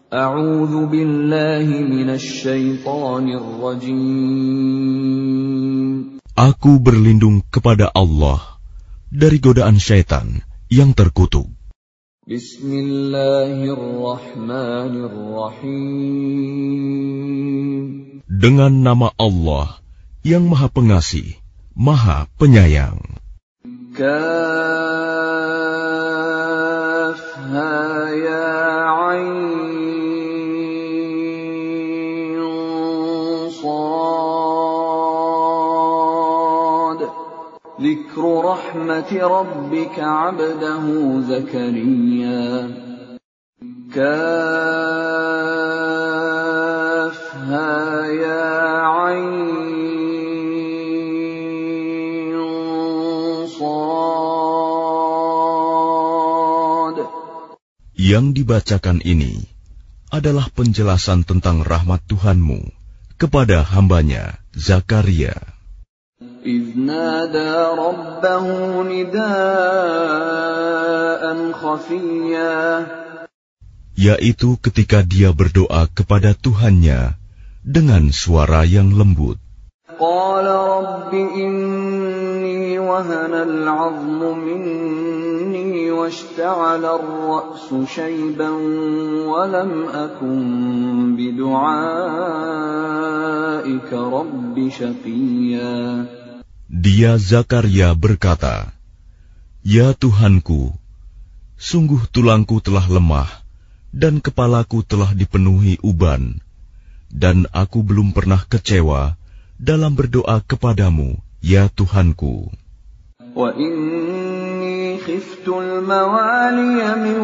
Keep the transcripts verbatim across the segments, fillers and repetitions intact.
A'udzu billahi minasy syaithanir rajim. Aku berlindung kepada Allah dari godaan syaitan yang terkutuk. Bismillahirrahmanirrahim. Dengan nama Allah yang Maha Pengasih, Maha Penyayang. Kaf ha ya ain sad. Dzikru rahmati rabbika 'abdahu Zakariya. Kaf ha ya ain sad. Yang dibacakan ini adalah penjelasan tentang rahmat Tuhanmu kepada hambanya Zakaria. إذ نادى ربه نداء خفيا. Yaitu ketika dia berdoa kepada Tuhannya dengan suara yang lembut. قال رب إني وهن العظم مني واشتعل الرأس شيبا ولم أكن بدعائك رب شقيا. Dia Zakaria berkata, "Ya Tuhanku, sungguh tulangku telah lemah dan kepalaku telah dipenuhi uban, dan aku belum pernah kecewa dalam berdoa kepadamu, ya Tuhanku. Wa inni khiftu al-mawaliya min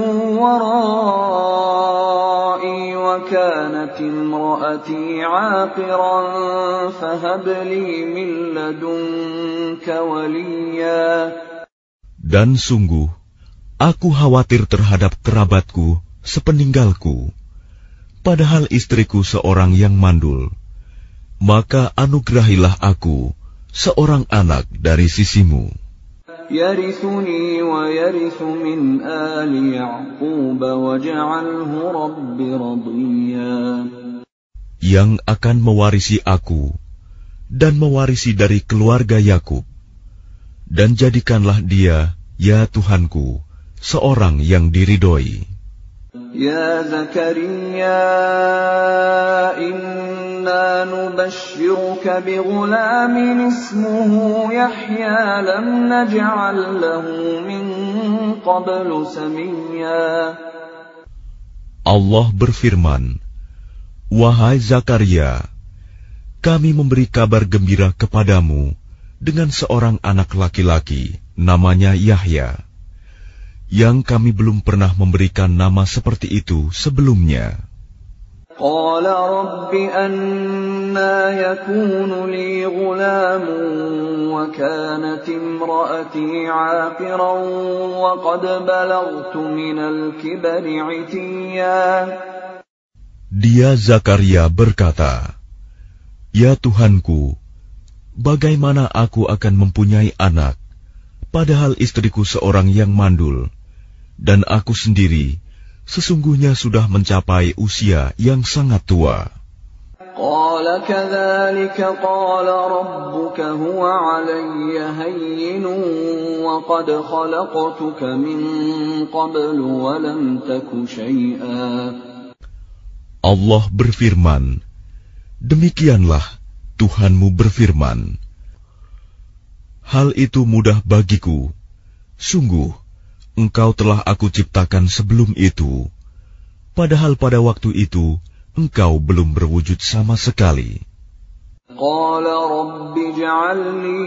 warai wa kanat imraati 'aqiran fahab li min ladunka waliya. Dan sungguh, aku khawatir terhadap kerabatku sepeninggalku, padahal istriku seorang yang mandul. Maka anugerahilah aku seorang anak dari sisimu, yarithuni wa yarithu min ali Ya'qub waj'alhu rabbi radiya, yang akan mewarisi aku dan mewarisi dari keluarga Yakub, dan jadikanlah dia, ya Tuhanku, seorang yang diridhoi. Ya Zakaria, inna nubashshiruka bighulamin ismuhu Yahya lam naj'al lahu min qablu samiyya. Allah berfirman, wahai Zakaria, kami memberi kabar gembira kepadamu dengan seorang anak laki-laki, namanya Yahya, yang kami belum pernah memberikan nama seperti itu sebelumnya. Qala rabbi anna yakunu li ghulamun wa kanat imraati 'aqiran wa qad balaghtu minal kibri 'itiyya. Dia Zakaria berkata, ya Tuhanku, bagaimana aku akan mempunyai anak, padahal istriku seorang yang mandul, dan aku sendiri sesungguhnya sudah mencapai usia yang sangat tua. Qala kadzalika qala rabbuka huwa 'alayya hayyinun wa qad khalaqtuka min qablu wa lam taku syai'a. Allah berfirman, demikianlah Tuhanmu berfirman, hal itu mudah bagiku, sungguh Engkau telah aku ciptakan sebelum itu, padahal pada waktu itu Engkau belum berwujud sama sekali. Qala rabbi ij'alni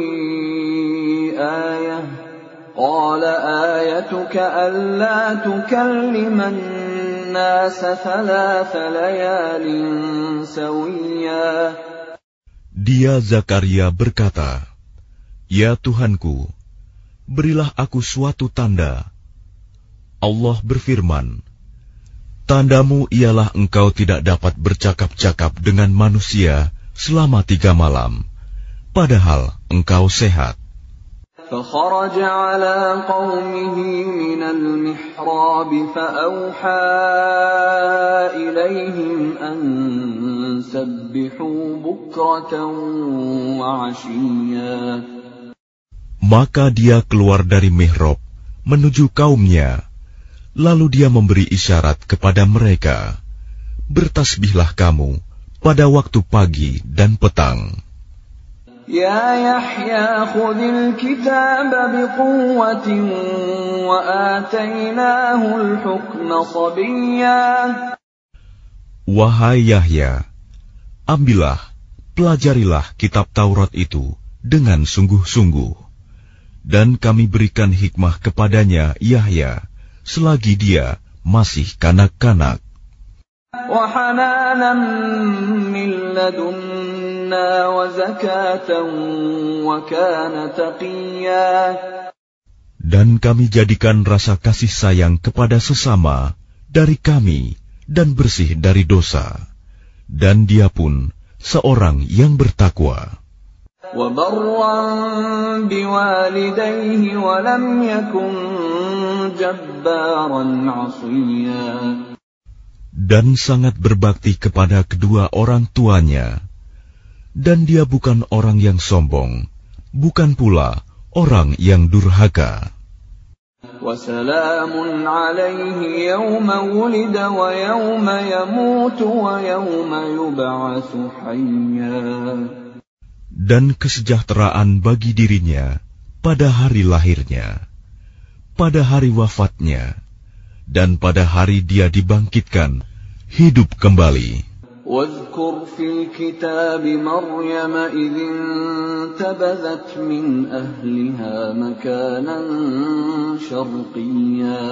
ayah. Qala ayatuka alla tukalliman nasa thalatha layalin sawiyya. Dia Zakaria berkata, ya Tuhanku, berilah aku suatu tanda. Allah berfirman, tandamu ialah engkau tidak dapat bercakap-cakap dengan manusia selama tiga malam, padahal engkau sehat. فخرج على قومه من المحراب فأوحى إليهم أن سبحوا بكرة وعشيا. Maka dia keluar dari mihrab menuju kaumnya, lalu dia memberi isyarat kepada mereka, bertasbihlah kamu pada waktu pagi dan petang. Ya Yahya khudil kitab biquwwatin wa atainahu al-hukma sabiyya. Wahai Yahya, ambillah, pelajarilah kitab Taurat itu dengan sungguh-sungguh. Dan kami berikan hikmah kepadanya Yahya selagi dia masih kanak-kanak. Wa hananan min ladunna wa zakatan wa kana taqiyya. Dan kami jadikan rasa kasih sayang kepada sesama dari kami dan bersih dari dosa. Dan dia pun seorang yang bertakwa. وَبَرًّا بِوَالِدَيْهِ وَلَمْ يَكُنْ جَبَّارًا عَصِيًّا. Dan sangat berbakti kepada kedua orang tuanya, dan dia bukan orang yang sombong, bukan pula orang yang durhaka. وَسَلَامٌ عَلَيْهِ يَوْمَ وُلِدَ وَيَوْمَ يَمُوتُ وَيَوْمَ يُبْعَثُ حَيًّا. Dan kesejahteraan bagi dirinya pada hari lahirnya, pada hari wafatnya, dan pada hari dia dibangkitkan hidup kembali. وَاذْكُرْ فِي الْكِتَابِ مَرْيَمَ إِذِ انتَبَذَتْ مِنْ أَهْلِهَا مَكَانًا شَرْقِيًّا.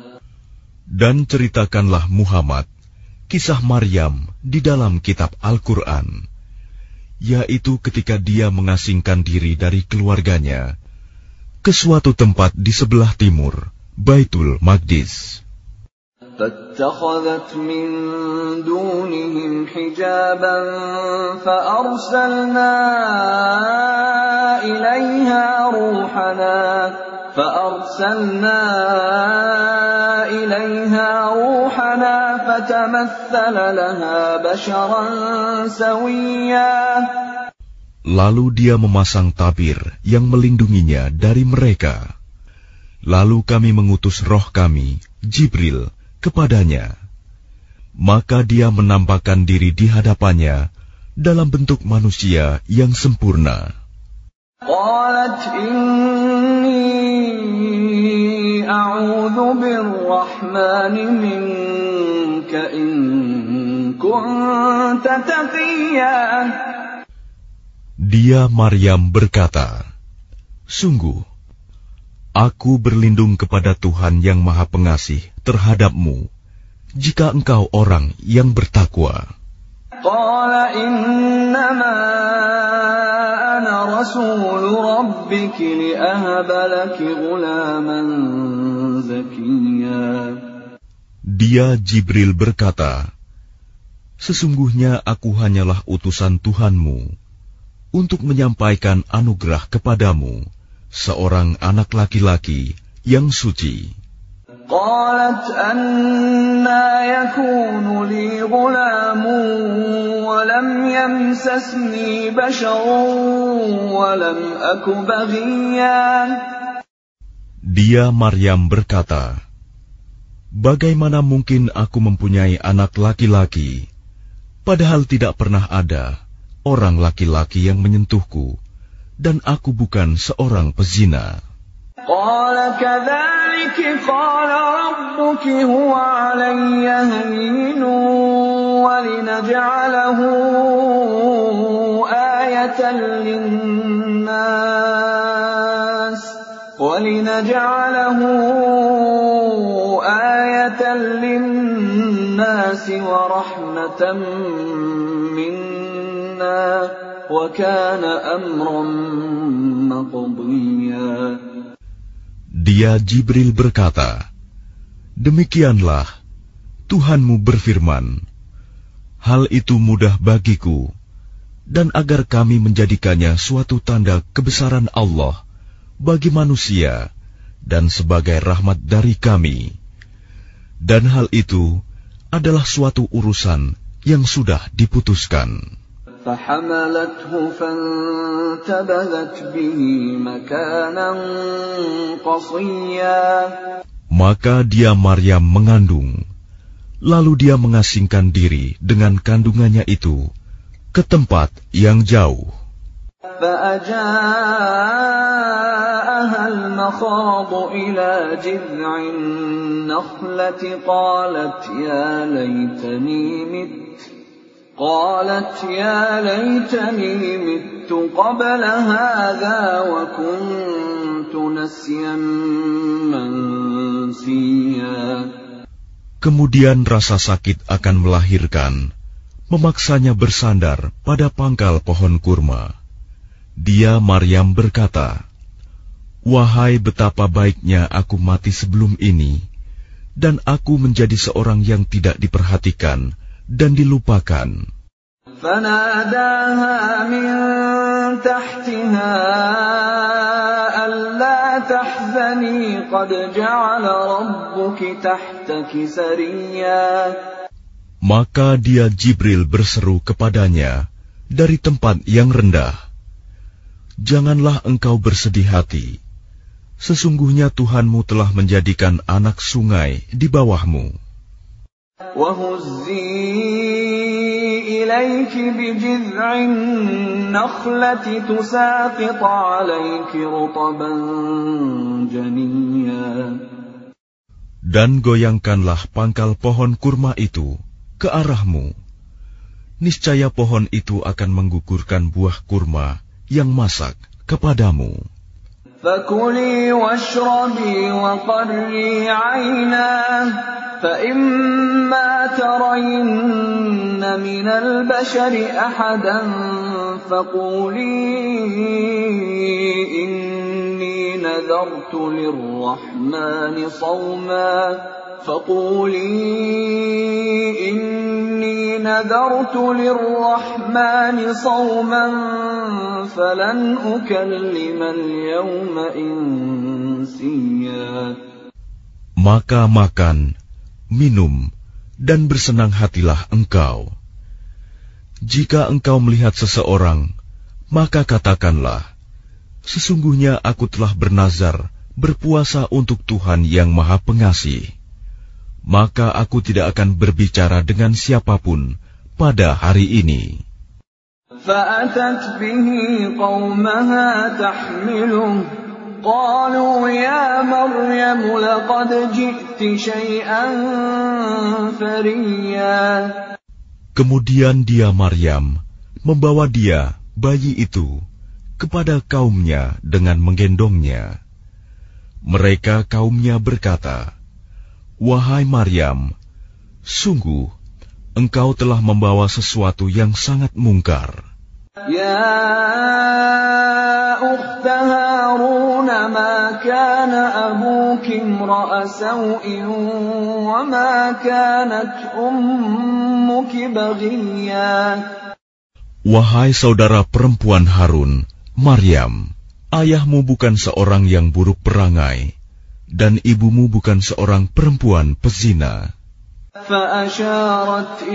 Dan ceritakanlah Muhammad kisah Maryam di dalam kitab Al-Quran, yaitu ketika dia mengasingkan diri dari keluarganya ke suatu tempat di sebelah timur, Baitul Maqdis. فَاتَّخَذَتْ مِن دُونِهِمْ حِجَابًا فَأَرْسَلْنَا إِلَيْهَا رُوحَنَا فَأَرْسَلْنَا إِلَيْهَا رُوحَنَا فَتَمَثَّلَ لَهَا بَشَرًا سَوِيًّا. Lalu dia memasang tabir yang melindunginya dari mereka. Lalu kami mengutus roh kami, Jibril, kepadanya. Maka dia menampakkan diri di hadapannya dalam bentuk manusia yang sempurna. قالت إني أعوذ بالرحمن منك إن كنت تقيا. Dia Maryam berkata, sungguh, aku berlindung kepada Tuhan yang Maha Pengasih terhadapmu, jika engkau orang yang bertakwa. قال إنما أنا رسول ربك لأهب لك غلاما زكيا. Dia Jibril berkata, sesungguhnya aku hanyalah utusan Tuhanmu untuk menyampaikan anugerah kepadamu seorang anak laki-laki yang suci. قالت أنى يكون لي غلام ولم يمسسني بشر ولم أك بغيا. Dia Maryam berkata, bagaimana mungkin aku mempunyai anak laki-laki, padahal tidak pernah ada orang laki-laki yang menyentuhku, dan aku bukan seorang pezina. قال كذلك قال ربك هو علي هين ولنجعله آية للناس ولنجعله آية للناس ورحمة منا وكان أمرا مقضيا. Dia Jibril berkata, demikianlah Tuhanmu berfirman, hal itu mudah bagiku, dan agar kami menjadikannya suatu tanda kebesaran Allah bagi manusia dan sebagai rahmat dari kami. Dan hal itu adalah suatu urusan yang sudah diputuskan. فحملته فانتبذت به مكانا قصيا. Maka dia Maryam mengandung, lalu dia mengasingkan diri dengan kandungannya itu ke tempat yang jauh. فأجاءها المخاض إلى جذع النخلة قالت يا ليتني مت قالت يا ليتني مت قبل هذا وكنت نسيا منسيا. Kemudian rasa sakit akan melahirkan memaksanya bersandar pada pangkal pohon kurma. Dia Maryam berkata, "Wahai betapa baiknya aku mati sebelum ini, dan aku menjadi seorang yang tidak diperhatikan dan dilupakan." فناداها من تحتها ألا تحزني قد جعل ربك تحتك سريا. Maka dia Jibril berseru kepadanya dari tempat yang rendah, "Janganlah engkau bersedih hati. Sesungguhnya Tuhanmu telah menjadikan anak sungai di bawahmu." وَهُزِّي إِلَيْكِ بِجِذْعِ النَّخْلَةِ تُسَاقِطْ عَلَيْكِ رُطَبًا جَنِيًّا. Dan goyangkanlah pangkal pohon kurma itu ke arahmu. Niscaya pohon itu akan menggugurkan buah kurma yang masak kepadamu. فَكُلِي وَاشْرَبِي وَقَرِّي عَيْنًا فَإِمَّا تَرَيِنَّ مِنَ الْبَشَرِ أَحَدًا فَقُولِي إِنِّي نَذَرْتُ لِلرَّحْمَنِ صَوْمًا فَقُولِي إِنِّي نَذَرْتُ لِلرَّحْمَنِ صَوْمًا فَلَنْ أُكَلِّمَ الْيَوْمَ إِنسِيًّا. Maka makan, minum, dan bersenang hatilah engkau. Jika engkau melihat seseorang, maka katakanlah, "Sesungguhnya aku telah bernazar berpuasa untuk Tuhan yang Maha Pengasih." Maka aku tidak akan berbicara dengan siapapun pada hari ini. فَأَتَتْ بِهِ قَوْمَهَا تَحْمِلُهُ قَالُوا يَا مَرْيَمُ لَقَدْ جِئْتِ شَيْئًا فَرِيًّا. Kemudian dia Maryam membawa dia, bayi itu, kepada kaumnya dengan menggendongnya. Mereka kaumnya berkata, "Wahai Maryam, sungguh engkau telah membawa sesuatu yang sangat mungkar." يَا أُخْتَ هَارُونَ مَا كَانَ أَبُوكِ امْرَأَ سَوْءٍ وَمَا كَانَتْ أُمُّكِ بَغِيًّا. Wahai saudara perempuan Harun, Maryam, ayahmu bukan seorang yang buruk perangai, dan ibumu bukan seorang perempuan pezina. فَأَشَارَتْ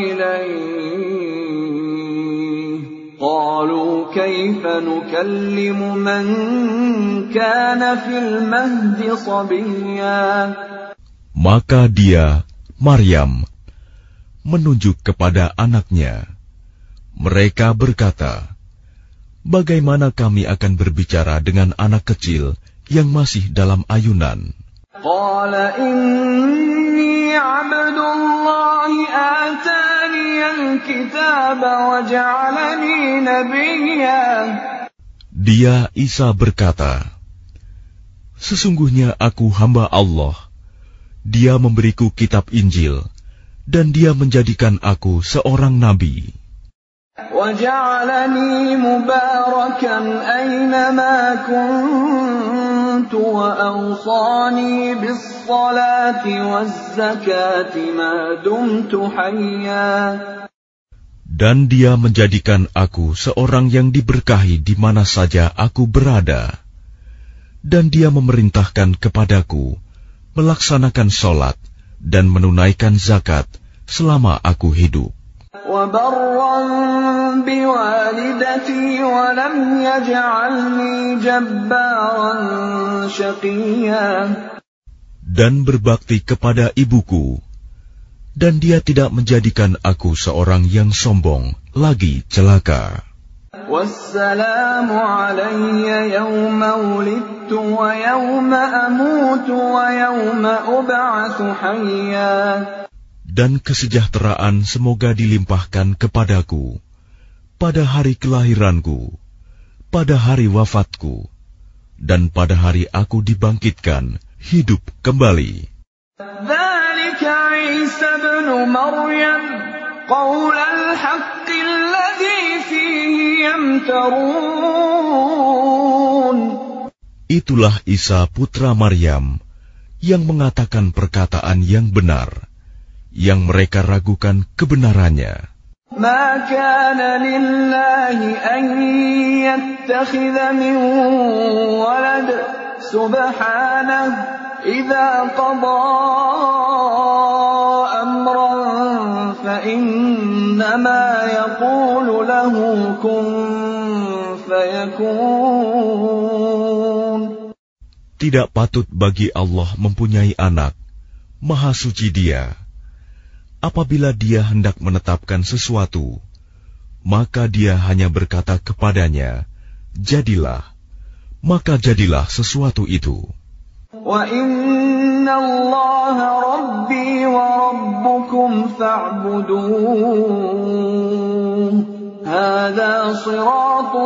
إِلَيْهِ قَالُوا كَيْفَ نُكَلِّمُ مَنْ كَانَ فِي الْمَهْدِ صَبِيًّا. Maka dia, Maryam, menunjuk kepada anaknya. Mereka berkata, "Bagaimana kami akan berbicara dengan anak kecil yang masih dalam ayunan?" قال إني عبد الله آتاني الكتاب وجعلني نبيا. Dia Isa berkata, "Sesungguhnya aku hamba Allah. Dia memberiku kitab Injil, dan dia menjadikan aku seorang nabi. وَجَعَلَنِي مُبَارَكًا أَيْنَمَا كُنتُ وَأَوْصَانِي بِالصَّلَاةِ وَالزَّكَاةِ مَا دُمْتُ حَيًّا. Dan dia menjadikan aku seorang yang diberkahi di mana saja aku berada. Dan dia memerintahkan kepadaku melaksanakan sholat dan menunaikan zakat selama aku hidup. وبرا بوالدتي ولم يجعلني جبارا شقيا. Dan berbakti kepada ibuku, dan dia tidak menjadikan aku seorang yang sombong, lagi celaka. وَالسَّلَامُ عَلَيَّ يَوْمَ وُلِدتُّ وَيَوْمَ أَمُوتُ وَيَوْمَ أُبْعَثُ حَيًّا. Dan kesejahteraan semoga dilimpahkan kepadaku pada hari kelahiranku, pada hari wafatku, dan pada hari aku dibangkitkan hidup kembali. ذَلِكَ عِيسَى ابْنُ مَرْيَمَ قَوْلَ الْحَقِّ الَّذِي فِيهِ يَمْتَرُونَ. Itulah Isa putra Maryam yang mengatakan perkataan yang benar, yang mereka ragukan kebenarannya. مَا كَانَ لِلَّهِ أَن يَتَّخِذَ مِن وَلَدٍ سُبْحَانَهُ إِذَا قَضَىٰ أَمْرًا فَإِنَّمَا يَقُولُ لَهُ كُن فَيَكُونُ. Tidak patut bagi Allah mempunyai anak, Maha Suci Dia. Apabila Dia hendak menetapkan sesuatu, maka Dia hanya berkata kepadanya, jadilah, maka jadilah sesuatu itu. وَإِنَّ اللَّهَ رَبِّي وَرَبُّكُمْ فَاعْبُدُوهُ هَذَا صِرَاطٌ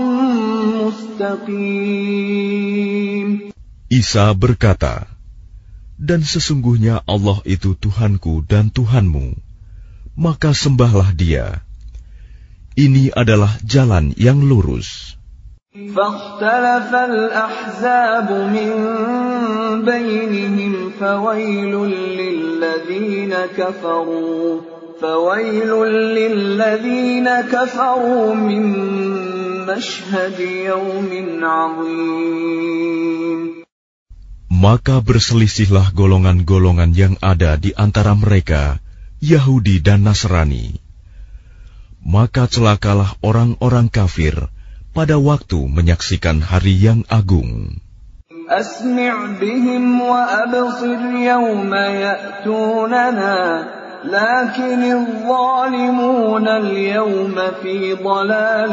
مُسْتَقِيمٌ. Isa berkata, dan sesungguhnya Allah itu Tuhanku dan Tuhanmu, maka sembahlah Dia. Ini adalah jalan yang lurus. فَاخْتَلَفَ الْأَحْزَابُ مِنْ بَيْنِهِمْ فَوَيْلٌ لِلَّذِينَ كَفَرُوا فَوَيْلٌ لِلَّذِينَ كَفَرُوا مِنْ مَشْهَدِ يَوْمٍ عَظِيمٍ. Maka berselisihlah golongan-golongan yang ada di antara mereka, Yahudi dan Nasrani. Maka celakalah orang-orang kafir pada waktu menyaksikan hari yang agung. أَسْمِعْ بِهِمْ وَأَبْصِرْ يَوْمَ يَأْتُونَنَا لَكِنِ الظَّالِمُونَ الْيَوْمَ فِي ضَلَالٍ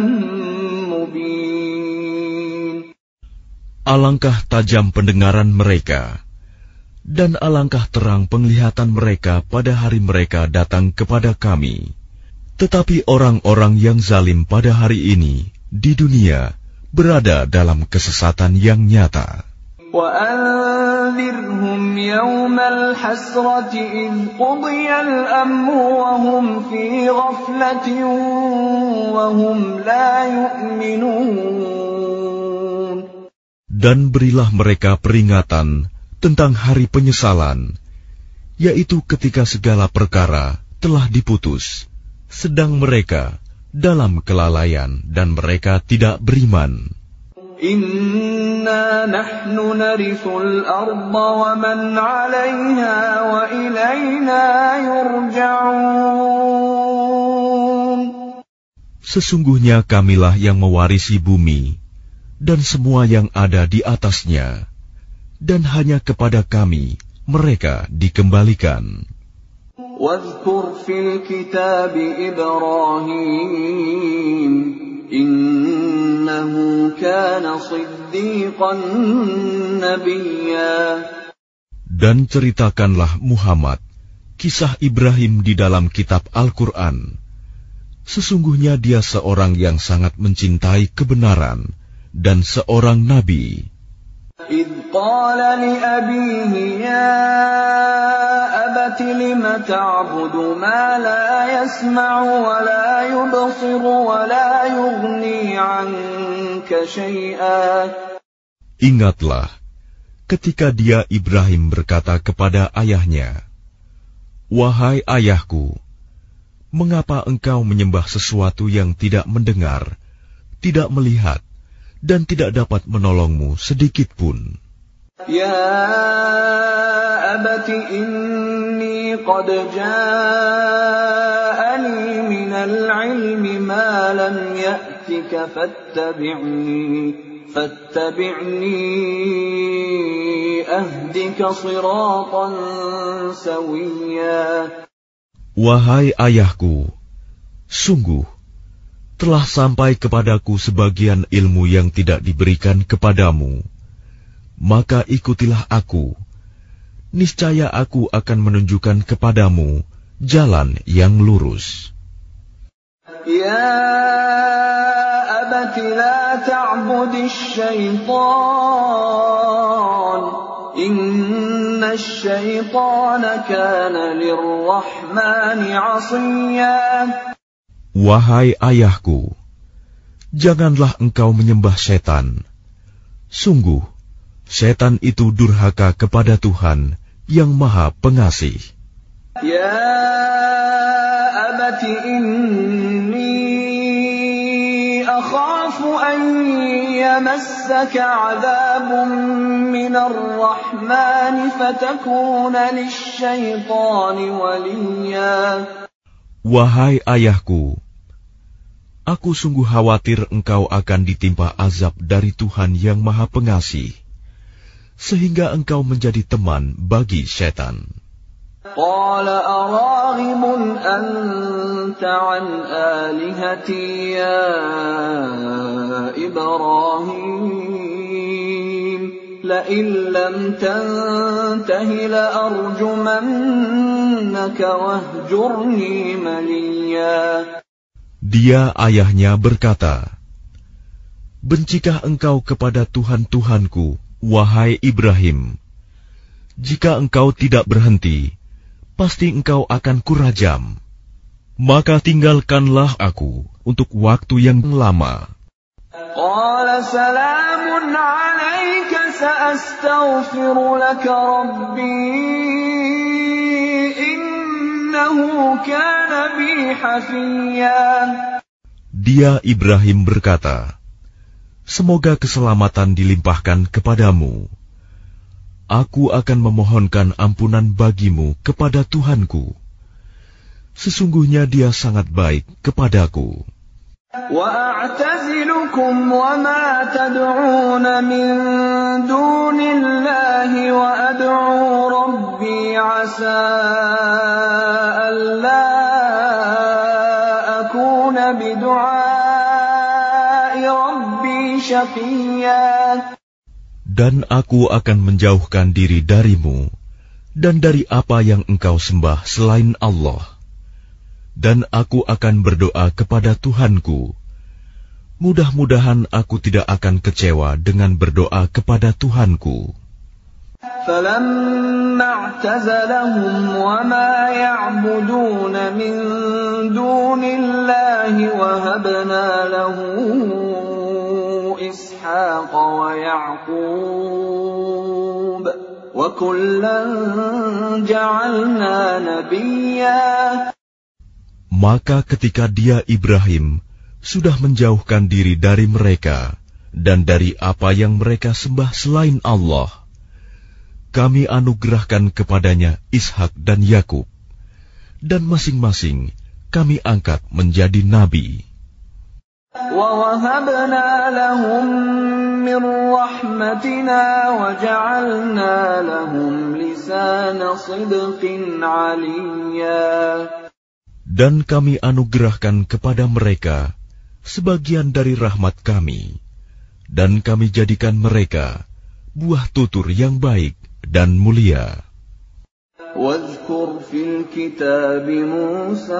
مُبِينٍ. Alangkah tajam pendengaran mereka, dan alangkah terang penglihatan mereka pada hari mereka datang kepada kami. Tetapi orang-orang yang zalim pada hari ini, di dunia, berada dalam kesesatan yang nyata. وَأَنذِرْهُمْ يَوْمَ الْحَسْرَةِ إِذْ قُضِيَ الْأَمْرُ وَهُمْ فِي غَفْلَةٍ وَهُمْ لَا يُؤْمِنُونَ. Dan berilah mereka peringatan tentang hari penyesalan, yaitu ketika segala perkara telah diputus, sedang mereka dalam kelalaian dan mereka tidak beriman. Inna nahnu narithul arda wa man 'alayha wa ilayna yurja'un. Sesungguhnya kamilah yang mewarisi bumi dan semua yang ada di atasnya, dan hanya kepada kami mereka dikembalikan. Wadhkur fil kitab Ibrahim innahu kana siddiqan nabiyya. Dan ceritakanlah Muhammad kisah Ibrahim di dalam kitab Al-Quran. Sesungguhnya dia seorang yang sangat mencintai kebenaran dan seorang nabi. إِذْ قَالَ لِأَبِيهِ يَا أَبَتِ لِمَ تَعْبُدُ مَا لَا يَسْمَعُ وَلَا يُبْصِرُ وَلَا يُغْنِي عَنكَ شَيْئًا. Ingatlah ketika dia Ibrahim berkata kepada ayahnya, "Wahai ayahku, mengapa engkau menyembah sesuatu yang tidak mendengar, tidak melihat, dan tidak dapat menolongmu sedikit pun?" يا أبت إني قد جاءني من العلم ما لم يأتك فاتبعني فاتبعني أهدك صراطا سويا. Wahai ayahku, sungguh telah sampai kepadaku sebagian ilmu yang tidak diberikan kepadamu. Maka ikutilah aku, niscaya aku akan menunjukkan kepadamu jalan yang lurus. Ya abati la ta'budis syaitan, inna syaitana kana lirrahmani 'asiyya. Wahai ayahku, janganlah engkau menyembah setan. Sungguh, setan itu durhaka kepada Tuhan yang Maha Pengasih. Ya abati inni akhafu an yamassaka 'adzabun minar rahmani fatakuna lisyaitani waliyya. Wahai ayahku, aku sungguh khawatir engkau akan ditimpa azab dari Tuhan yang Maha Pengasih, sehingga engkau menjadi teman bagi setan. Qala araghibun anta an alihati ya Ibrahim, la in lam tantahi la arjumannaka wahjurni maliya. Dia ayahnya berkata, bencikah engkau kepada Tuhan-Tuhanku, wahai Ibrahim? Jika engkau tidak berhenti, pasti engkau akan kurajam. Maka tinggalkanlah aku untuk waktu yang lama. Qala salamun alayka sa'astaghfiru laka rabbi innahu kana bi hafiyya. Dia Ibrahim berkata, semoga keselamatan dilimpahkan kepadamu. Aku akan memohonkan ampunan bagimu kepada Tuhanku. Sesungguhnya Dia sangat baik kepadaku. Wa a'tazilukum wa ma tad'un min dunillahi wa ad'u rabbi 'asa alla akuna bidu'ai rabbi syaqiyya. Dan aku akan menjauhkan diri darimu dan dari apa yang engkau sembah selain Allah. Dan aku akan berdoa kepada Tuhanku. Mudah-mudahan aku tidak akan kecewa dengan berdoa kepada Tuhanku. فَلَمَّا اعْتَزَلَهُمْ وَمَا يَعْبُدُونَ مِن دُونِ اللَّهِ وَهَبْنَا لَهُ إِسْحَاقَ وَيَعْقُوبَ وَكُلًّا جَعَلْنَا نَبِيًّا. Maka ketika dia Ibrahim sudah menjauhkan diri dari mereka dan dari apa yang mereka sembah selain Allah, kami anugerahkan kepadanya Ishak dan Yakub, dan masing-masing kami angkat menjadi nabi. وَوَهَبْنَا لَهُم مِّن رَّحْمَتِنَا وَجَعَلْنَا لَهُمْ لِسَانَ صِدْقٍ عَلِيًّا. Dan kami anugerahkan kepada mereka sebagian dari rahmat kami, dan kami jadikan mereka buah tutur yang baik dan mulia. وَاذْكُرْ فِي الْكِتَابِ مُوسَىٰ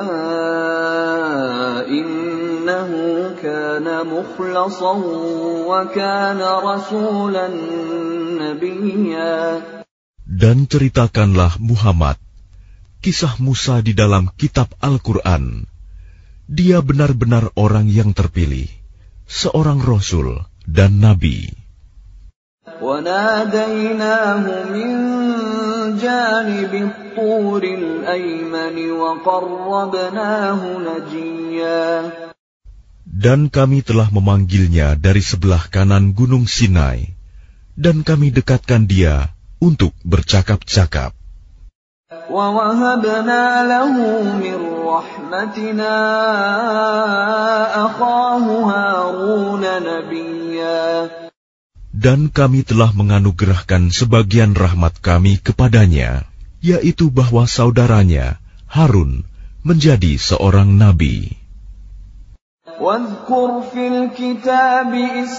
إِنَّهُ كَانَ مُخْلَصًا وَكَانَ رَسُولًا نَبِيًّا. Dan ceritakanlah Muhammad kisah Musa di dalam kitab Al-Quran. Dia benar-benar orang yang terpilih, seorang Rasul dan Nabi. وَنَادَيْنَاهُ مِن جَانِبِ الطُّورِ الْأَيْمَنِ وَقَرَّبْنَاهُ نَجِيًّا. Dan kami telah memanggilnya dari sebelah kanan Gunung Sinai, dan kami dekatkan dia untuk bercakap-cakap. وَوَهَبْنَا لَهُ مِنْ رَحْمَتِنَا أَخَاهُ هَارُونَ نَبِيًّا. Dan kami telah menganugerahkan sebagian rahmat kami kepadanya, yaitu bahwa saudaranya Harun menjadi seorang nabi. وَاذْكُرْ فِي الْكِتَابِ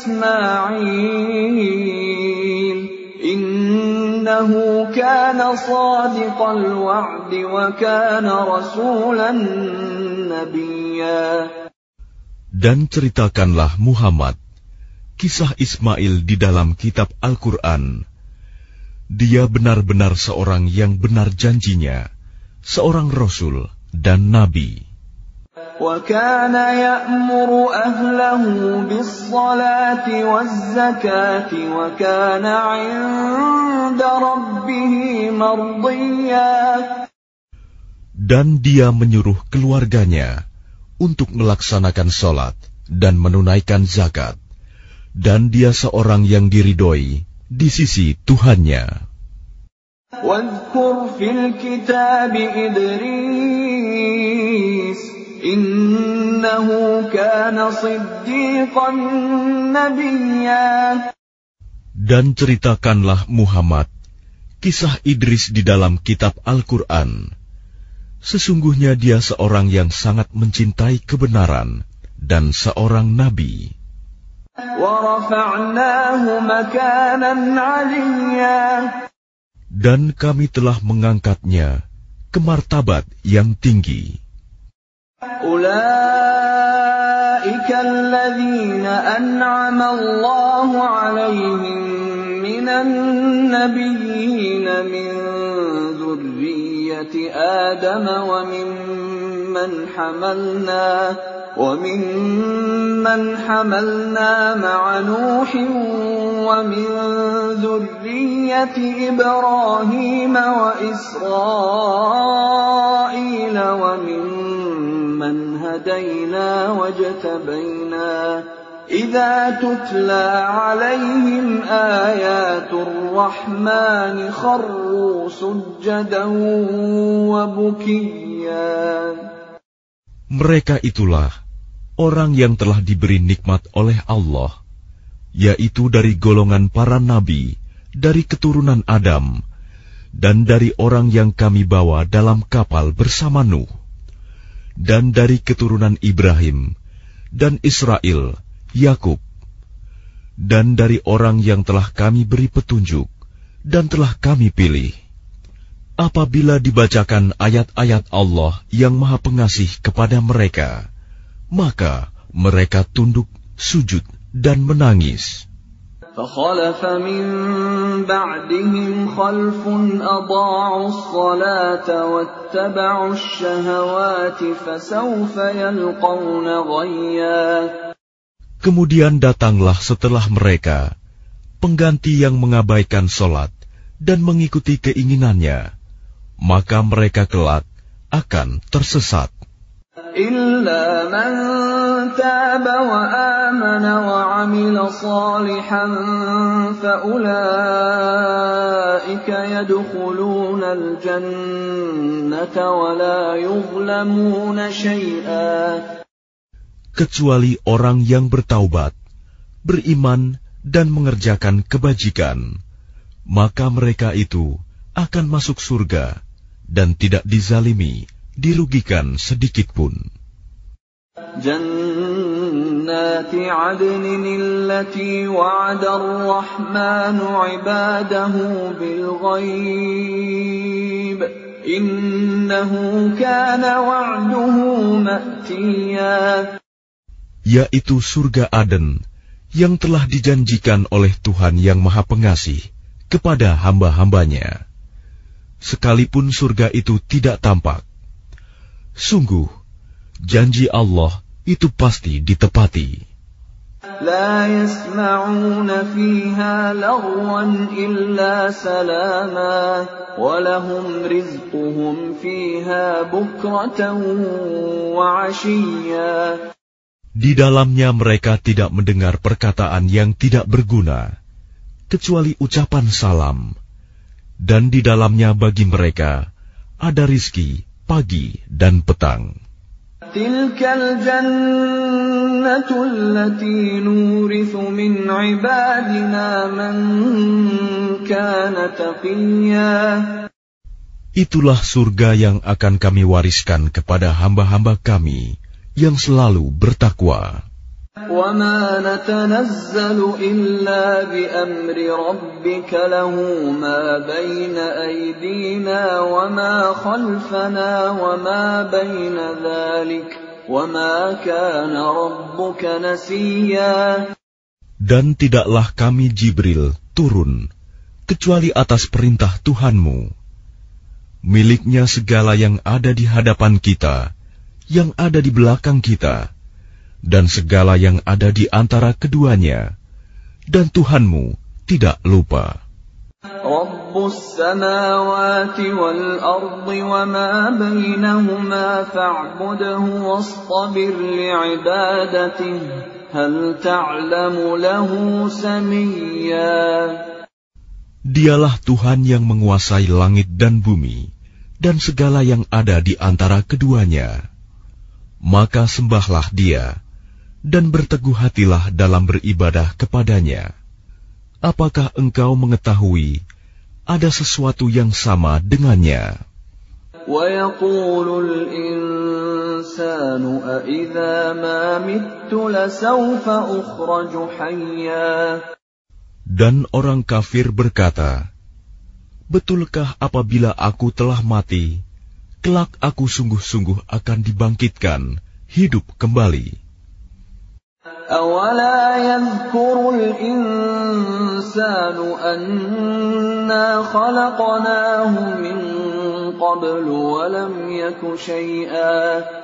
إِسْمَاعِيلَ إِنَّهُ كَانَ صَادِقَ الْوَعْدِ وَكَانَ رَسُولًا نَبِيًّا. Dan ceritakanlah Muhammad kisah Ismail di dalam kitab Al-Quran. Dia benar-benar seorang yang benar janjinya, seorang Rasul dan Nabi. وَكَانَ يَأْمُرُ أَهْلَهُ بِالصَّلَاةِ وَالزَّكَاةِ وَكَانَ عِندَ رَبِّهِ مَرْضِيًّا. Dan dia menyuruh keluarganya untuk melaksanakan sholat dan menunaikan zakat. Dan dia seorang yang diridhoi di sisi Tuhannya. وَاذْكُرْ فِي الْكِتَابِ إِدْرِيسَ إِنَّهُ كَانَ صِدِّيقًا نَبِيًّا. Dan ceritakanlah Muhammad kisah Idris di dalam kitab Al-Quran. Sesungguhnya dia seorang yang sangat mencintai kebenaran dan seorang nabi. وَرَفَعْنَاهُ مَكَانًا عَلِيًّا. Dan kami telah mengangkatnya ke martabat yang tinggi. أُولَئِكَ الَّذِينَ أَنْعَمَ اللَّهُ عَلَيْهِمْ مِنَ النَّبِيِّينَ مِنْ ذُرِّيَّةِ آدَمَ وَمِمَّنْ حَمَلْنَا وَمِمَّنْ حَمَلْنَا مَعَ نُوحٍ وَمِنْ ذُرِّيَّةِ إِبْرَاهِيمَ وَإِسْرَائِيلَ وَمِمَّنْ هَدَيْنَا وَاجْتَبَيْنَا إِذَا تُتْلَى عَلَيْهِمْ آيَاتُ الرَّحْمَنِ خَرُّوا سُجَّدًا وَبُكِيًّا. Mereka itulah orang yang telah diberi nikmat oleh Allah, yaitu dari golongan para nabi, dari keturunan Adam, dan dari orang yang kami bawa dalam kapal bersama Nuh, dan dari keturunan Ibrahim, dan Israel, Yakub, dan dari orang yang telah kami beri petunjuk, dan telah kami pilih. Apabila dibacakan ayat-ayat Allah yang Maha Pengasih kepada mereka, maka mereka tunduk, sujud, dan menangis. فَخَلَفَ مِن بَعْدِهِمْ خَلْفٌ أَضَاعُوا الصَّلَاةَ وَاتَّبَعُوا الشَّهَوَاتِ فَسَوْفَ يَلْقَوْنَ غَيًّا. Kemudian datanglah setelah mereka pengganti yang mengabaikan solat dan mengikuti keinginannya, maka mereka kelak akan tersesat. إِلَّا مَن تَابَ وَآمَنَ وَعَمِلَ صَالِحًا فَأُولَئِكَ يَدْخُلُونَ الْجَنَّةَ وَلَا يُظْلَمُونَ شَيْئًا. Kecuali orang yang bertaubat, beriman, dan mengerjakan kebajikan, maka mereka itu akan masuk surga dan tidak dizalimi, dirugikan sedikit pun. جنات عدن التي وعد الرحمن عباده بالغيب إنه كان وعده مأتيا. Yaitu surga Aden yang telah dijanjikan oleh Tuhan yang Maha Pengasih kepada hamba-hambanya, sekalipun surga itu tidak tampak. Sungguh, janji Allah itu pasti ditepati. لا يسمعون فيها لغوا إلا سلاما ولهم رزقهم فيها بكرة وعشيا. Di dalamnya mereka tidak mendengar perkataan yang tidak berguna, kecuali ucapan salam, dan di dalamnya bagi mereka ada rizki pagi dan petang. Tilkal jannatu allati nurithu min ibadina man kana taqiyya. Itulah surga yang akan kami wariskan kepada hamba-hamba kami yang selalu bertakwa. وَمَا نَتَنَزَّلُ إِلَّا بِأَمْرِ رَبِّكَ لَهُ مَا بَيْنَ أَيْدِينَا وَمَا خَلْفَنَا وَمَا بَيْنَ ذَلِكَ وَمَا كَانَ رَبُّكَ نَسِيًّا. Dan tidaklah kami Jibril turun kecuali atas perintah Tuhanmu. Miliknya segala yang ada di hadapan kita, yang ada di belakang kita, dan segala yang ada di antara keduanya, dan Tuhanmu tidak lupa. Rabbus samawati wal ardi wa ma bainahuma fa'budhu wastabir li'ibadatihi hal ta'lamu lahu samiyya. Dialah Tuhan yang menguasai langit dan bumi dan segala yang ada di antara keduanya. Maka sembahlah Dia dan berteguh hatilah dalam beribadah kepadanya. Apakah engkau mengetahui ada sesuatu yang sama dengannya? وَيَقُولُ الْإِنسَانُ أَإِذَا مَا مِتُّ لَسَوْفَ أُخْرَجُ حَيًّا. Dan orang kafir berkata, betulkah apabila aku telah mati, kelak aku sungguh-sungguh akan dibangkitkan, hidup kembali. أَوَلَا يَذْكُرُ الْإِنسَانُ أَنَّا خَلَقْنَاهُ مِنْ قَبْلُ وَلَمْ يَكُ شَيْئًا.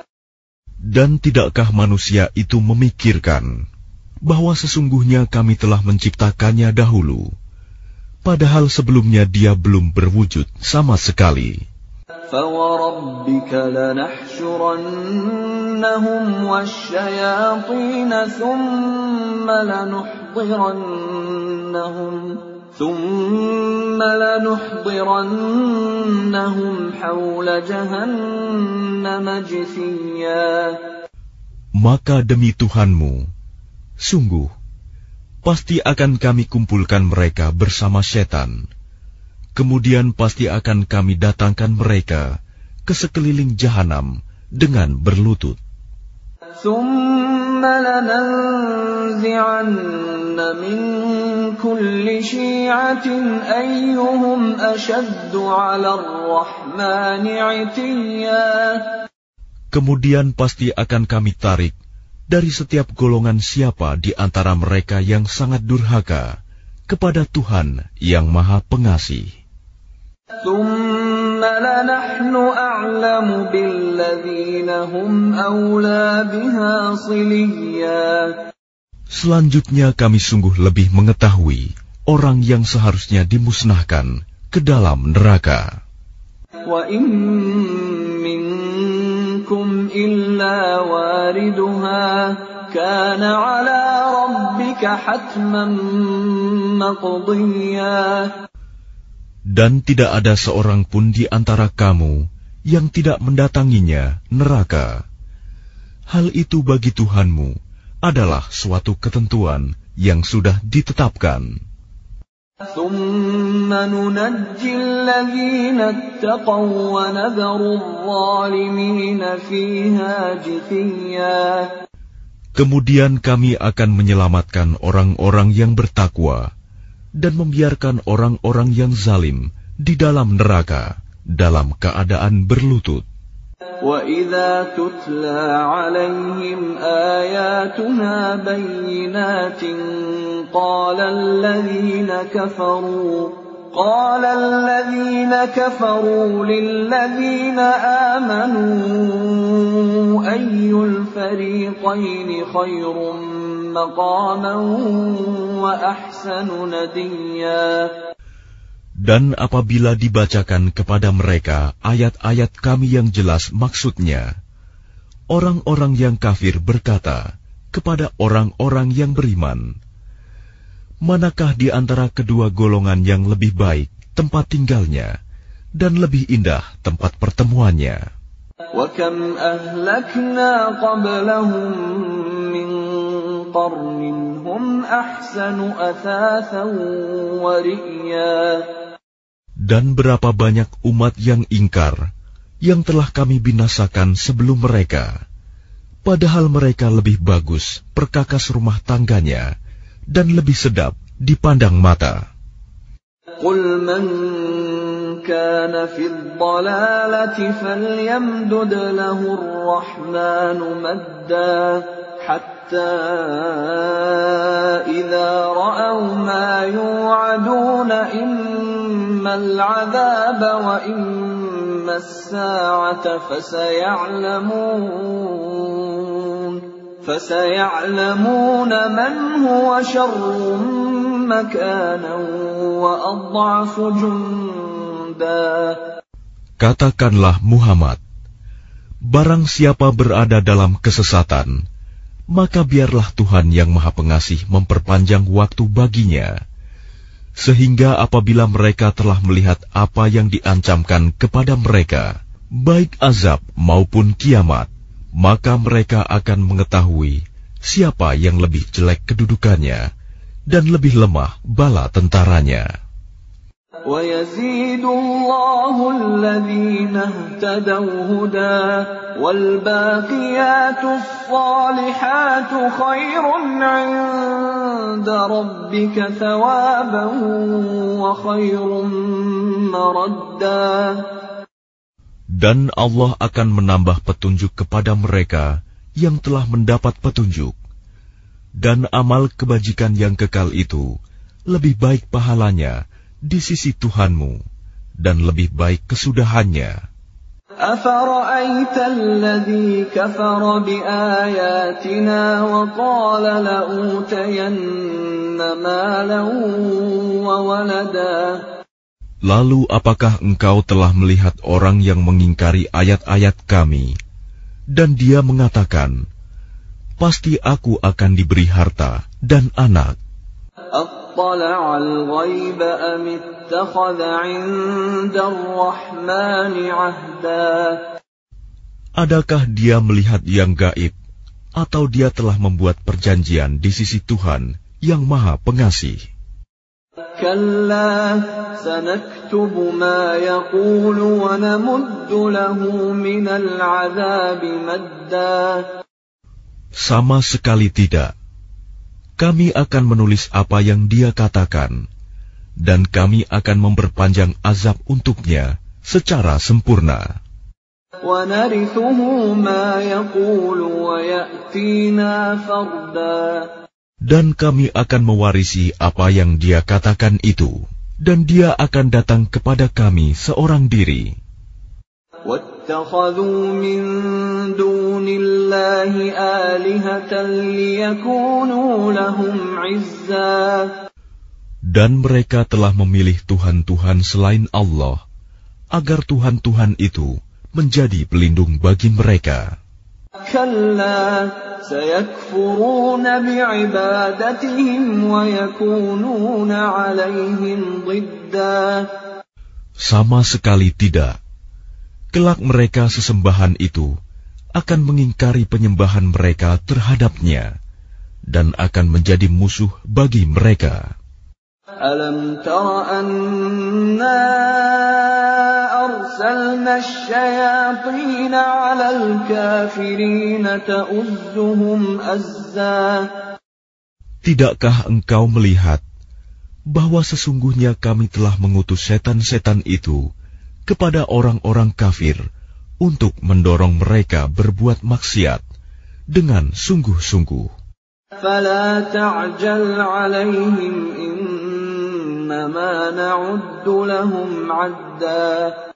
Dan tidakkah manusia itu memikirkan bahwa sesungguhnya kami telah menciptakannya dahulu, padahal sebelumnya dia belum berwujud sama sekali. فَوَرَبِّكَ لَنَحْشُرَنَّهُمْ وَالشَّيَاطِينَ ثُمَّ لَنُحْضِرَنَّهُمْ ثُمَّ لَنُحْضِرَنَّهُمْ حَوْلَ جَهَنَّمَ جِثِيًّا. Maka demi Tuhanmu, sungguh, pasti akan kami kumpulkan mereka bersama setan. Kemudian pasti akan kami datangkan mereka ke sekeliling jahanam dengan berlutut. ثُمَّ لَنَنزِعَنَّ مِنْ كُلِّ شِيعَةٍ أَيُّهُمْ أَشَدُّ عَلَى الرَّحْمَنِ عِتِيًّا. Kemudian pasti akan kami tarik dari setiap golongan siapa di antara mereka yang sangat durhaka kepada Tuhan yang Maha Pengasih. ثُمَّ لَنَحْنُ أَعْلَمُ بِالَّذِينَ هُمْ أَوْلَى بِهَا صِلِيًّا. Selanjutnya kami sungguh lebih mengetahui orang yang seharusnya dimusnahkan ke dalam neraka. وَإِن مِّنكُمْ إِلَّا وَارِدُهَا كَانَ عَلَى رَبِّكَ حَتْمًا مَّقْضِيًّا. Dan tidak ada seorang pun di antara kamu yang tidak mendatanginya neraka. Hal itu bagi Tuhanmu adalah suatu ketentuan yang sudah ditetapkan. ثُمَّ نُنَجِّي الَّذِينَ اتَّقَوْا وَنَذَرُ الظَّالِمِينَ فِيهَا جِثِيًّا. Kemudian kami akan menyelamatkan orang-orang yang bertakwa dan membiarkan orang-orang yang zalim di dalam neraka dalam keadaan berlutut. وَإِذَا تُتْلَى عَلَيْهِمْ آيَاتُنَا بَيِّنَاتٍ قَالَ الَّذِينَ كَفَرُوا قَالَ الَّذِينَ كَفَرُوا لِلَّذِينَ آمَنُوا أَيُّ الْفَرِيقَيْنِ خَيْرٌ مَّقَامًا وَأَحْسَنُ نَدِيًّا. Dan apabila dibacakan kepada mereka ayat-ayat kami yang jelas maksudnya, orang-orang yang kafir berkata kepada orang-orang yang beriman, manakah di antara kedua golongan yang lebih baik tempat tinggalnya dan lebih indah tempat pertemuannya? وَكَمْ أَهْلَكْنَا قَبْلَهُمْ مِنْ قَرْنٍ هُمْ أَحْسَنُ أَثَاثًا وَرِئْيًا. Dan berapa banyak umat yang ingkar yang telah kami binasakan sebelum mereka, padahal mereka lebih bagus perkakas rumah tangganya dan lebih sedap dipandang mata. قُلْ مَنْ كَانَ فِي الضَّلَالَةِ فَلْيَمْدُدْ لَهُ الرَّحْمَنُ مَدًّا حَتَّى إِذَا رَأَوْا مَا يُوعَدُونَ إِمَّا الْعَذَابَ وَإِمَّا السَّاعَةَ فَسَيَعْلَمُونَ فَسَيَعْلَمُونَ مَنْ هُوَ شَرٌّ مَكَانًا وَأَضْعَفُ جُنْدًا. Katakanlah Muhammad, barang siapa berada dalam kesesatan, maka biarlah Tuhan yang Maha Pengasih memperpanjang waktu baginya, sehingga apabila mereka telah melihat apa yang diancamkan kepada mereka, baik azab maupun kiamat, maka mereka akan mengetahui siapa yang lebih jelek kedudukannya dan lebih lemah bala tentaranya. وَيَزِيدُ اللَّهُ الَّذِينَ اهْتَدَوْا هُدًى وَالْبَاقِيَاتُ الصَّالِحَاتُ خَيْرٌ عِندَ رَبِّكَ ثَوَابًا وَخَيْرٌ مَّرَدًّا. Dan Allah akan menambah petunjuk kepada mereka yang telah mendapat petunjuk, dan amal kebajikan yang kekal itu lebih baik pahalanya di sisi Tuhanmu, dan lebih baik kesudahannya. أَفَرَأَيْتَ الَّذِي كَفَرَ بِآيَاتِنَا وَقَالَ لَأُوتَيَنَّ مَالًا وَوَلَدًا. Lalu apakah engkau telah melihat orang yang mengingkari ayat-ayat kami, dan dia mengatakan, pasti aku akan diberi harta dan anak. أَطَّلَعَ الْغَيْبَ أَمِ اتَّخَذَ عِندَ الرَّحْمَنِ عَهْدًا. Adakah dia melihat yang gaib, atau dia telah membuat perjanjian di sisi Tuhan yang Maha Pengasih? كَلَّا سَنَكْتُبُ مَا يَقُولُ وَنَمُدُّ لَهُ مِنَ الْعَذَابِ مَدًّا. Sama sekali tidak. Kami akan menulis apa yang dia katakan, dan kami akan memperpanjang azab untuknya secara sempurna. وَنَرِثُهُ مَا يَقُولُ وَيَأْتِينَا فَرْدًا. Dan kami akan mewarisi apa yang dia katakan itu, dan dia akan datang kepada kami seorang diri. وَاتَّخَذُوا مِن دُونِ اللَّهِ آلِهَةً لِيَكُونُوا لَهُمْ عِزًّا. Dan mereka telah memilih Tuhan-Tuhan selain Allah, agar Tuhan-Tuhan itu menjadi pelindung bagi mereka. كَلَّا سَيَكْفُرُونَ بِعِبَادَتِهِمْ وَيَكُونُونَ عَلَيْهِمْ ضِدًّا. Sama sekali tidak. Kelak mereka sesembahan itu akan mengingkari penyembahan mereka terhadapnya, dan akan menjadi musuh bagi mereka. أَلَمْ تَرَ أَنَّا أَرْسَلْنَا الشَّيَاطِينَ عَلَى الْكَافِرِينَ تَؤُزُّهُمْ أَزًّا. Tidakkah engkau melihat bahwa sesungguhnya kami telah mengutus setan-setan itu kepada orang-orang kafir untuk mendorong mereka berbuat maksiat dengan sungguh-sungguh? فَلَا تَعْجَلْ عَلَيْهِمْ إِنَّمَا نَعُدُّ لَهُمْ عَدًّا.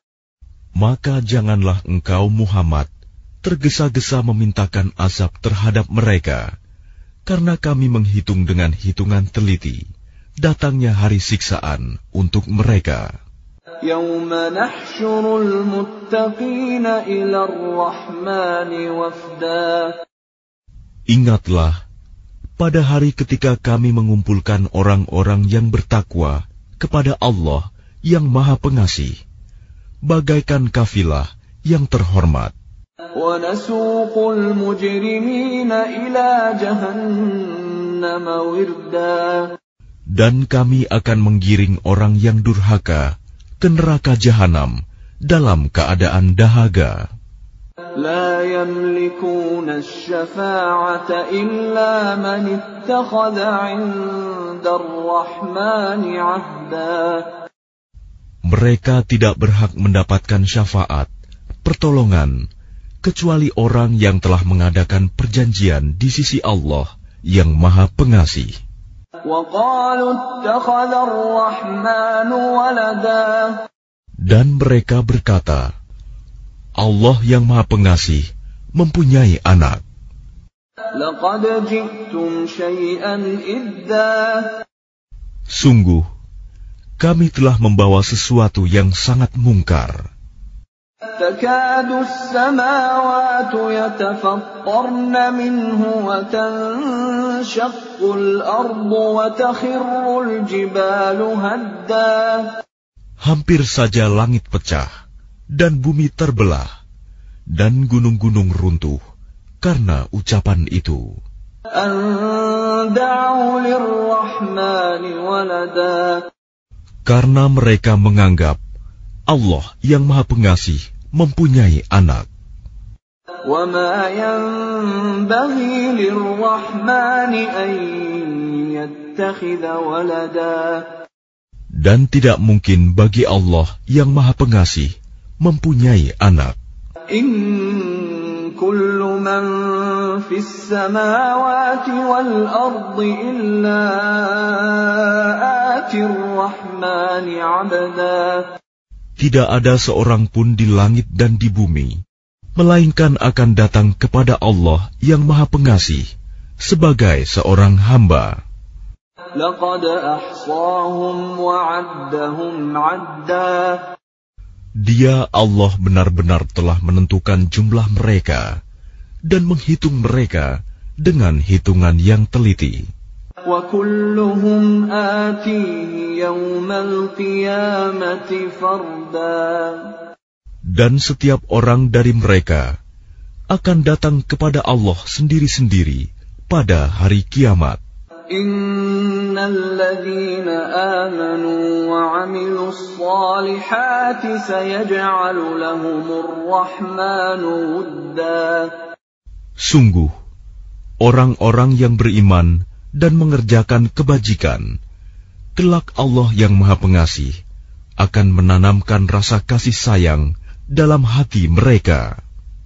Maka janganlah engkau Muhammad tergesa-gesa memintakan azab terhadap mereka, karena kami menghitung dengan hitungan teliti datangnya hari siksaan untuk mereka. يَوْمَ نَحْشُرُ الْمُتَّقِينَ إِلَى الرَّحْمَنِ وَفْدًا. Ingatlah, pada hari ketika kami mengumpulkan orang-orang yang bertakwa kepada Allah yang Maha Pengasih, bagaikan kafilah yang terhormat. وَنَسُوقُ الْمُجْرِمِينَ إِلَى جَهَنَّمَ وِرْدًا. Dan kami akan menggiring orang yang durhaka ke neraka jahanam dalam keadaan dahaga. لا يملكون الشفاعة إلا من اتخذ عند الرحمن عهدا. Mereka tidak berhak mendapatkan syafaat, pertolongan, kecuali orang yang telah mengadakan perjanjian di sisi Allah yang Maha Pengasih. وقالوا اتخذ الرحمن ولدا. Dan mereka berkata, Allah yang Maha Pengasih mempunyai anak. لقد جئتم شيئا إدا. Sungguh, kami telah membawa sesuatu yang sangat mungkar. تكاد السماوات يتفطرن منه وتنشق الأرض وتخر الجبال هدا. Hampir saja langit pecah dan bumi terbelah, dan gunung-gunung runtuh karena ucapan itu. Karena mereka menganggap Allah yang Maha Pengasih mempunyai anak. Dan tidak mungkin bagi Allah yang Maha Pengasih mempunyai anak. In kullu man fis samawati wal ardi illa atir rahmani abda. Tidak ada seorang pun di langit dan di bumi, melainkan akan datang kepada Allah yang Maha Pengasih sebagai seorang hamba. Laqad ahsahum wa 'addahum 'adda. Dia Allah benar-benar telah menentukan jumlah mereka dan menghitung mereka dengan hitungan yang teliti. وَكُلُّهُمْ آتِيهِ يَوْمَ الْقِيَامَةِ فَرْدًا. Dan setiap orang dari mereka akan datang kepada Allah sendiri-sendiri pada hari kiamat. إِنَّ الَّذِينَ آمَنُوا وَعَمِلُوا الصَّالِحَاتِ سَيَجْعَلُ لَهُمُ الرَّحْمَنُ وُدًّا. Sungguh, orang-orang yang beriman dan mengerjakan kebajikan, kelak Allah yang Maha Pengasih akan menanamkan rasa kasih sayang dalam hati mereka.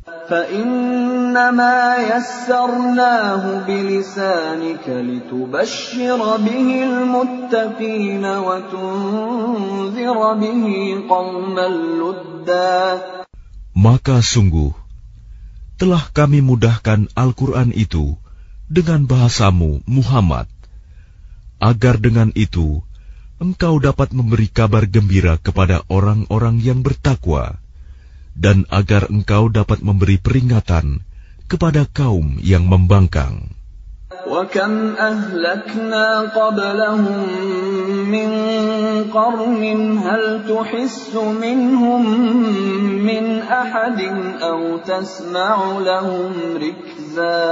فَإِنَّمَا يَسَّرْنَاهُ بِلِسَانِكَ لِتُبَشِّرَ بِهِ الْمُتَّقِينَ وَتُنذِرَ بِهِ قَوْمًا لُدًّا. Maka sungguh telah kami mudahkan Al-Quran itu dengan bahasamu, Muhammad, agar dengan itu engkau dapat memberi kabar gembira kepada orang-orang yang bertakwa, dan agar engkau dapat memberi peringatan kepada kaum yang membangkang. وَكَمْ أَهْلَكْنَا قَبْلَهُمْ مِنْ قَرْنٍ هَلْ تُحِسُّ مِنْهُمْ مِنْ أَحَدٍ أَوْ تَسْمَعُ لَهُمْ رِكْزًا.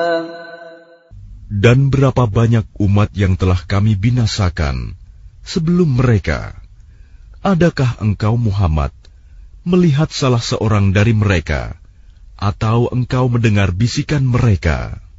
Dan berapa banyak umat yang telah kami binasakan sebelum mereka. Adakah engkau Muhammad melihat salah seorang dari mereka, atau engkau mendengar bisikan mereka?